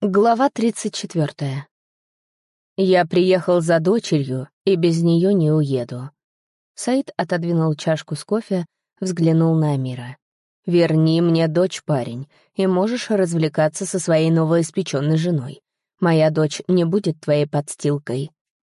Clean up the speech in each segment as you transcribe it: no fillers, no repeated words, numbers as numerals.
Глава 34. Я приехал за дочерью и без нее не уеду. Саид отодвинул чашку с кофе, взглянул на Амира. «Верни мне дочь, парень, и можешь развлекаться со своей новоиспеченной женой. Моя дочь не будет твоей подстилкой.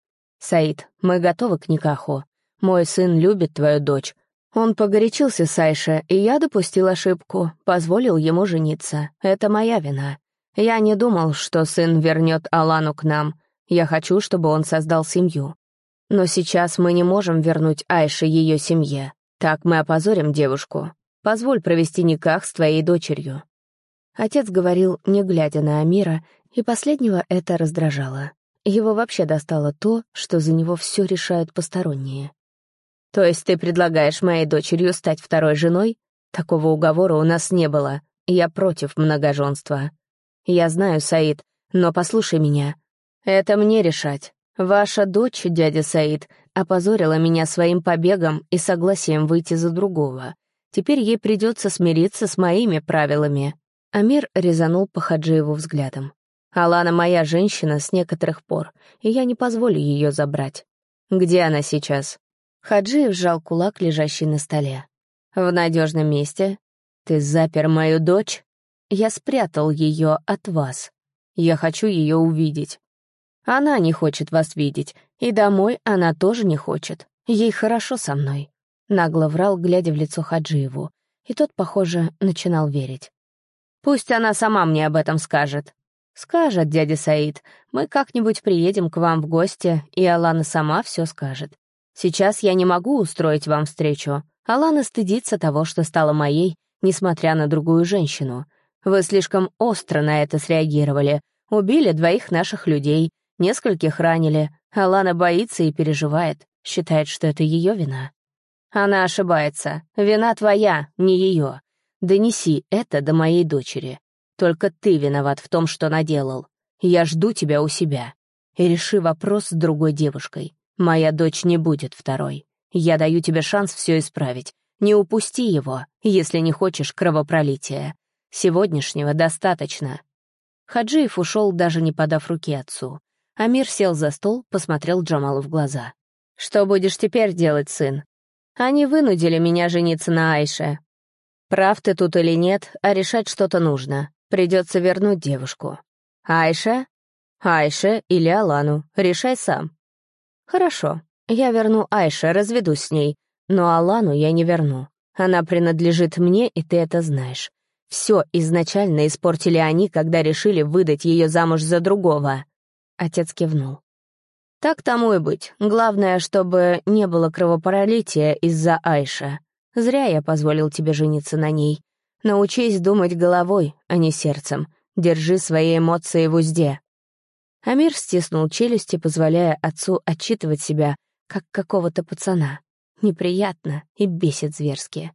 Саид, мы готовы к никаху. Мой сын любит твою дочь. Он погорячился с Айше, и я допустил ошибку, позволил ему жениться. Это моя вина. Я не думал, что сын вернет Алану к нам. Я хочу, чтобы он создал семью. Но сейчас мы не можем вернуть Айше ее семье. Так мы опозорим девушку. Позволь провести никах с твоей дочерью». Отец говорил, не глядя на Амира, и последнего это раздражало. Его вообще достало то, что за него все решают посторонние. «То есть ты предлагаешь моей дочерью стать второй женой? Такого уговора у нас не было. Я против многоженства. Я знаю, Саид, но послушай меня. Это мне решать. Ваша дочь, дядя Саид, опозорила меня своим побегом и согласием выйти за другого. Теперь ей придется смириться с моими правилами». Амир резанул по Хаджиеву взглядом. «Алана моя женщина с некоторых пор, и я не позволю ее забрать. Где она сейчас?» Хаджиев сжал кулак, лежащий на столе. «В надежном месте. Ты запер мою дочь? Я спрятал ее от вас. Я хочу ее увидеть. Она не хочет вас видеть, и домой она тоже не хочет. Ей хорошо со мной», — нагло врал, глядя в лицо Хаджиеву, и тот, похоже, начинал верить. «Пусть она сама мне об этом скажет». «Скажет, дядя Саид. Мы как-нибудь приедем к вам в гости, и Алана сама все скажет. Сейчас я не могу устроить вам встречу. Алана стыдится того, что стала моей, несмотря на другую женщину. Вы слишком остро на это среагировали. Убили 2 наших людей, нескольких ранили. Алана боится и переживает, считает, что это ее вина. Она ошибается. Вина твоя, не ее. Донеси это до моей дочери. Только ты виноват в том, что наделал. Я жду тебя у себя. И реши вопрос с другой девушкой. Моя дочь не будет второй. Я даю тебе шанс все исправить. Не упусти его, если не хочешь кровопролития. Сегодняшнего достаточно». Хаджиев ушел, даже не подав руки отцу. Амир сел за стол, посмотрел Джамалу в глаза. «Что будешь теперь делать, сын? Они вынудили меня жениться на Айше. Прав ты тут или нет, а решать что-то нужно. Придется вернуть девушку. Айше? Айше или Алану, решай сам». «Хорошо, я верну Айше, разведусь с ней, но Алану я не верну. Она принадлежит мне, и ты это знаешь. Все изначально испортили они, когда решили выдать ее замуж за другого». Отец кивнул. «Так тому и быть. Главное, чтобы не было кровопролития из-за Айши. Зря я позволил тебе жениться на ней. Научись думать головой, а не сердцем. Держи свои эмоции в узде». Амир стиснул челюсти, позволяя отцу отчитывать себя, как какого-то пацана. Неприятно и бесит зверски.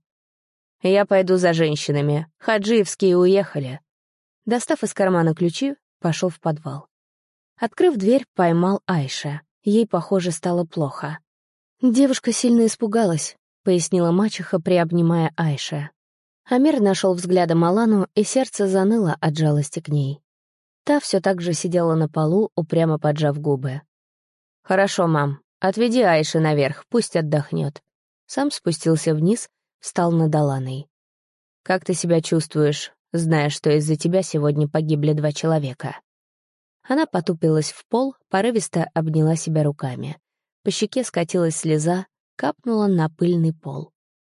«Я пойду за женщинами. Хаджиевские уехали». Достав из кармана ключи, пошел в подвал. Открыв дверь, поймал Айше. Ей, похоже, стало плохо. «Девушка сильно испугалась», — пояснила мачеха, приобнимая Айше. Амир нашел взглядом Алану, и сердце заныло от жалости к ней. Та все так же сидела на полу, упрямо поджав губы. «Хорошо, мам. Отведи Айше наверх, пусть отдохнет». Сам спустился вниз, встал над Аланой. «Как ты себя чувствуешь, зная, что из-за тебя сегодня погибли 2 человека?» Она потупилась в пол, порывисто обняла себя руками. По щеке скатилась слеза, капнула на пыльный пол.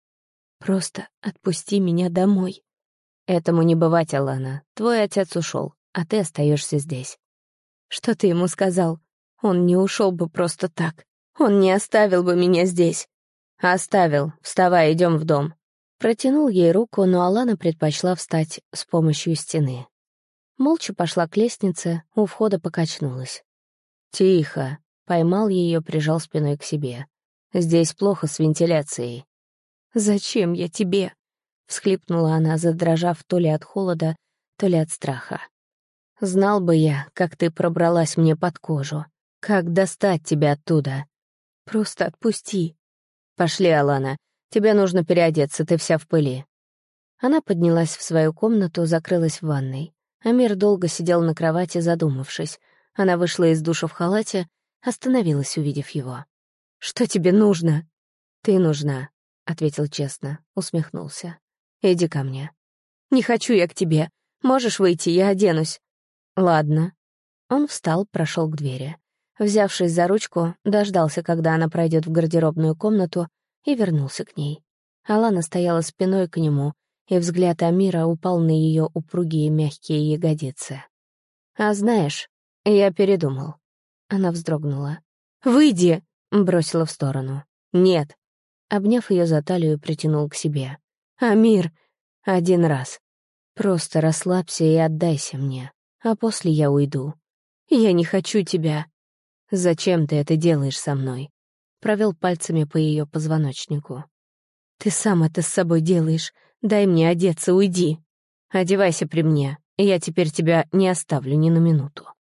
«Просто отпусти меня домой». «Этому не бывать, Алана. Твой отец ушел, а ты остаешься здесь». «Что ты ему сказал? Он не ушел бы просто так. Он не оставил бы меня здесь». «Оставил. Вставай, идем в дом». Протянул ей руку, но Алана предпочла встать с помощью стены. Молча пошла к лестнице, у входа покачнулась. «Тихо», — поймал ее, прижал спиной к себе. «Здесь плохо с вентиляцией». «Зачем я тебе?» — всхлипнула она, задрожав то ли от холода, то ли от страха. «Знал бы я, как ты пробралась мне под кожу. Как достать тебя оттуда?» «Просто отпусти». «Пошли, Алана. Тебе нужно переодеться, ты вся в пыли». Она поднялась в свою комнату, закрылась в ванной. Амир долго сидел на кровати, задумавшись. Она вышла из душа в халате, остановилась, увидев его. «Что тебе нужно?» «Ты нужна», — ответил честно, усмехнулся. «Иди ко мне». «Не хочу я к тебе. Можешь выйти, я оденусь». «Ладно». Он встал, прошел к двери. Взявшись за ручку, дождался, когда она пройдет в гардеробную комнату, и вернулся к ней. Алана стояла спиной к нему, и взгляд Амира упал на ее упругие мягкие ягодицы. «А знаешь, я передумал». Она вздрогнула. «Выйди!» — бросила в сторону. «Нет». Обняв ее за талию, притянул к себе. «Амир!» «Один раз. Просто расслабься и отдайся мне, а после я уйду». «Я не хочу тебя». «Зачем ты это делаешь со мной?» Провел пальцами по ее позвоночнику. «Ты сам это с собой делаешь. Дай мне одеться, уйди. Одевайся при мне, я теперь тебя не оставлю ни на минуту».